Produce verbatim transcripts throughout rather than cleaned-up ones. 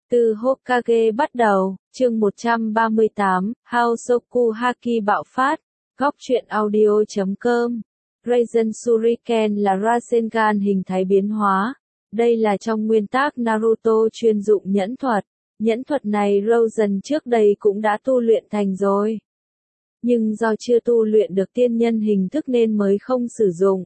Từ Hokage bắt đầu, chương một trăm ba mươi tám, Hosoku Haki bạo phát, góc truyện audio chấm com. Rasen Shuriken là Rasengan hình thái biến hóa. Đây là trong nguyên tắc Naruto chuyên dụng nhẫn thuật. Nhẫn thuật này Rasen trước đây cũng đã tu luyện thành rồi. Nhưng do chưa tu luyện được tiên nhân hình thức nên mới không sử dụng.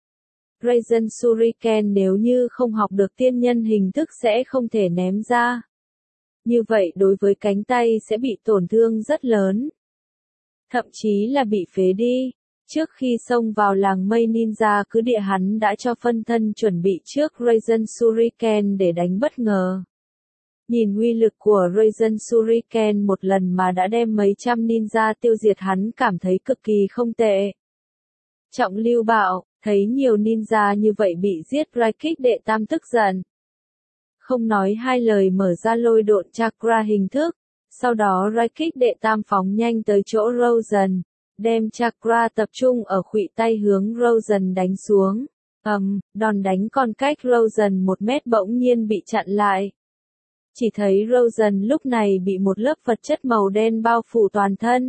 Rasen Shuriken nếu như không học được tiên nhân hình thức sẽ không thể ném ra. Như vậy đối với cánh tay sẽ bị tổn thương rất lớn. Thậm chí là bị phế đi. Trước khi xông vào làng mây ninja cứ địa hắn đã cho phân thân chuẩn bị trước Rasen Shuriken để đánh bất ngờ. Nhìn uy lực của Rasen Shuriken một lần mà đã đem mấy trăm ninja tiêu diệt hắn cảm thấy cực kỳ không tệ. Trọng Lưu Bạo, thấy nhiều ninja như vậy bị giết Raikik đệ tam tức giận. Không nói hai lời mở ra lôi độn chakra hình thức, sau đó Raikik đệ tam phóng nhanh tới chỗ Rasen, đem chakra tập trung ở khuỷu tay hướng Rasen đánh xuống. Ầm, um, đòn đánh còn cách Rasen một mét bỗng nhiên bị chặn lại. Chỉ thấy Rasen lúc này bị một lớp vật chất màu đen bao phủ toàn thân.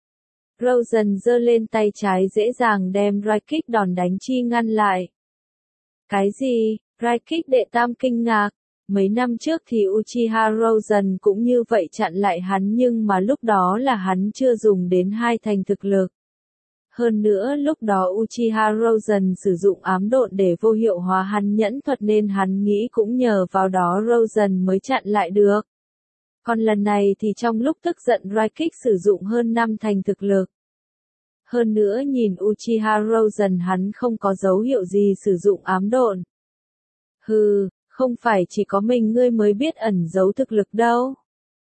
Rasen giơ lên tay trái dễ dàng đem Raikik đòn đánh chi ngăn lại. Cái gì? Raikik đệ tam kinh ngạc. Mấy năm trước thì Uchiha Rasen cũng như vậy chặn lại hắn nhưng mà lúc đó là hắn chưa dùng đến hai thành thực lực. Hơn nữa lúc đó Uchiha Rasen sử dụng ám độn để vô hiệu hóa hắn nhẫn thuật nên hắn nghĩ cũng nhờ vào đó Rasen mới chặn lại được. Còn lần này thì trong lúc tức giận Raikik sử dụng hơn năm thành thực lực. Hơn nữa nhìn Uchiha Rasen hắn không có dấu hiệu gì sử dụng ám độn. Hừ, không phải chỉ có mình ngươi mới biết ẩn giấu thực lực đâu.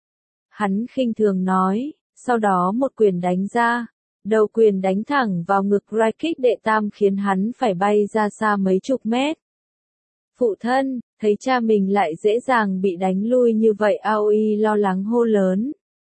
Hắn khinh thường nói, sau đó một quyền đánh ra. Đầu quyền đánh thẳng vào ngực Raikik đệ tam khiến hắn phải bay ra xa mấy chục mét. Phụ thân, thấy cha mình lại dễ dàng bị đánh lui như vậy Aoi lo lắng hô lớn.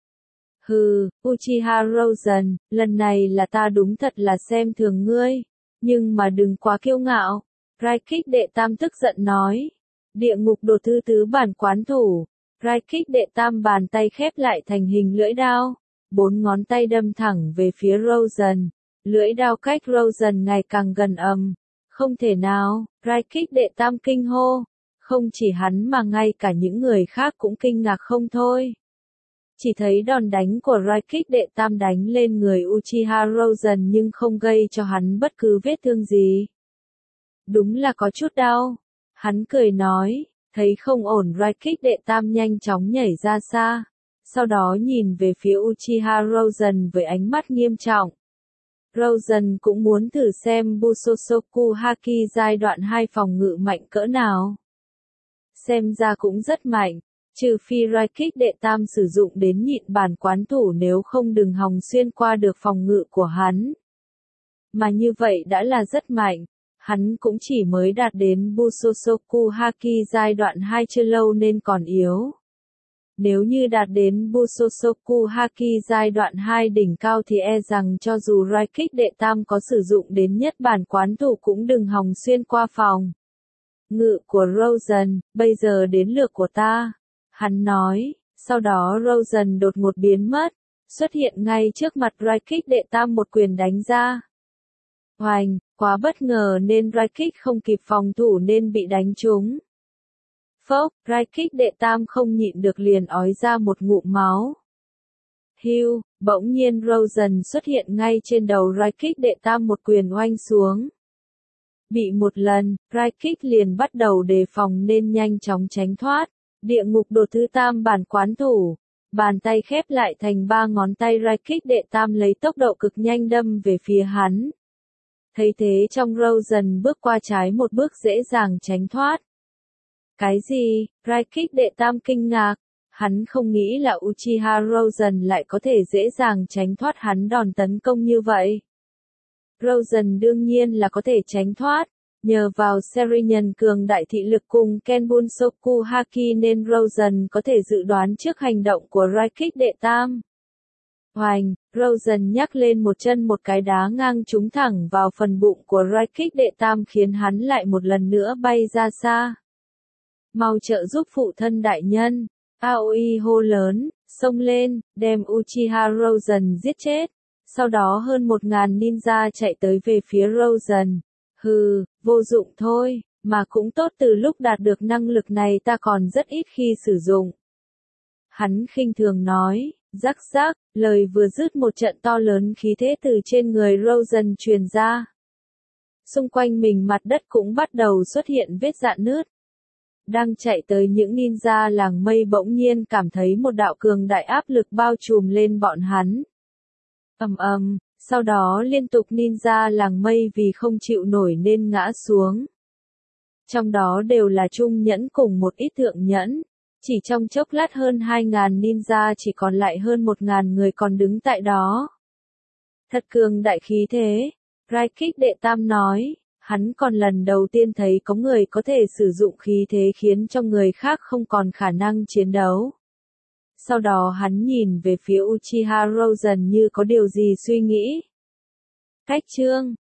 Hừ, Uchiha Rasen, lần này là ta đúng thật là xem thường ngươi, nhưng mà đừng quá kiêu ngạo. Raikik đệ tam tức giận nói. Địa ngục đồ thư tứ bản quán thủ. Raikik đệ tam bàn tay khép lại thành hình lưỡi đao. Bốn ngón tay đâm thẳng về phía Rasen. Lưỡi đao cách Rasen ngày càng gần ầm. Không thể nào, Raikik đệ tam kinh hô. Không chỉ hắn mà ngay cả những người khác cũng kinh ngạc không thôi. Chỉ thấy đòn đánh của Raikik đệ tam đánh lên người Uchiha Rasen nhưng không gây cho hắn bất cứ vết thương gì. Đúng là có chút đau. Hắn cười nói, thấy không ổn Raikik đệ tam nhanh chóng nhảy ra xa. Sau đó nhìn về phía Uchiha Rasen với ánh mắt nghiêm trọng. Rasen cũng muốn thử xem Busosoku Haki giai đoạn hai phòng ngự mạnh cỡ nào. Xem ra cũng rất mạnh, trừ phi Raikik đệ tam sử dụng đến nhịn bản quán thủ nếu không đừng hòng xuyên qua được phòng ngự của hắn. Mà như vậy đã là rất mạnh. Hắn cũng chỉ mới đạt đến Busosoku Haki giai đoạn hai chưa lâu nên còn yếu. Nếu như đạt đến Busosoku Haki giai đoạn hai đỉnh cao thì e rằng cho dù Raikik đệ tam có sử dụng đến nhất bản quán thủ cũng đừng hòng xuyên qua phòng ngự của Rasen, bây giờ đến lượt của ta. Hắn nói, sau đó Rasen đột ngột biến mất, xuất hiện ngay trước mặt Raikik đệ tam một quyền đánh ra. Hoành, quá bất ngờ nên Raikik không kịp phòng thủ nên bị đánh trúng. Phốc, Raikik đệ tam không nhịn được liền ói ra một ngụm máu. Hiu, bỗng nhiên Rasen xuất hiện ngay trên đầu Raikik đệ tam một quyền oanh xuống. Bị một lần, Raikik liền bắt đầu đề phòng nên nhanh chóng tránh thoát. Địa ngục đồ thứ tam bản quán thủ. Bàn tay khép lại thành ba ngón tay Raikik đệ tam lấy tốc độ cực nhanh đâm về phía hắn. Thấy thế trong Rasen bước qua trái một bước dễ dàng tránh thoát. Cái gì? Raikik đệ tam kinh ngạc. Hắn không nghĩ là Uchiha Rasen lại có thể dễ dàng tránh thoát hắn đòn tấn công như vậy. Rasen đương nhiên là có thể tránh thoát. Nhờ vào Serinhân cường đại thị lực cùng Kenbunsoku Haki nên Rasen có thể dự đoán trước hành động của Raikik đệ tam. Hoành, Rasen nhắc lên một chân một cái đá ngang trúng thẳng vào phần bụng của Raikik đệ tam khiến hắn lại một lần nữa bay ra xa. Mau trợ giúp phụ thân đại nhân. Aoi hô lớn, xông lên, đem Uchiha Rosen giết chết. Sau đó hơn một ngàn ninja chạy tới về phía Rosen. Hừ, vô dụng thôi, mà cũng tốt, từ lúc đạt được năng lực này ta còn rất ít khi sử dụng. Hắn khinh thường nói, rắc rắc, lời vừa dứt một trận to lớn khí thế từ trên người Rosen truyền ra. Xung quanh mình mặt đất cũng bắt đầu xuất hiện vết rạn nứt. Đang chạy tới những ninja làng mây bỗng nhiên cảm thấy một đạo cường đại áp lực bao trùm lên bọn hắn. Ầm ầm, sau đó liên tục ninja làng mây vì không chịu nổi nên ngã xuống. Trong đó đều là trung nhẫn cùng một ít thượng nhẫn. Chỉ trong chốc lát hơn hai ngàn ninja chỉ còn lại hơn một ngàn người còn đứng tại đó. Thật cường đại khí thế, Raikik đệ tam nói, hắn còn lần đầu tiên thấy có người có thể sử dụng khí thế khiến cho người khác không còn khả năng chiến đấu. Sau đó hắn nhìn về phía Uchiha Rosen như có điều gì suy nghĩ. Cách chương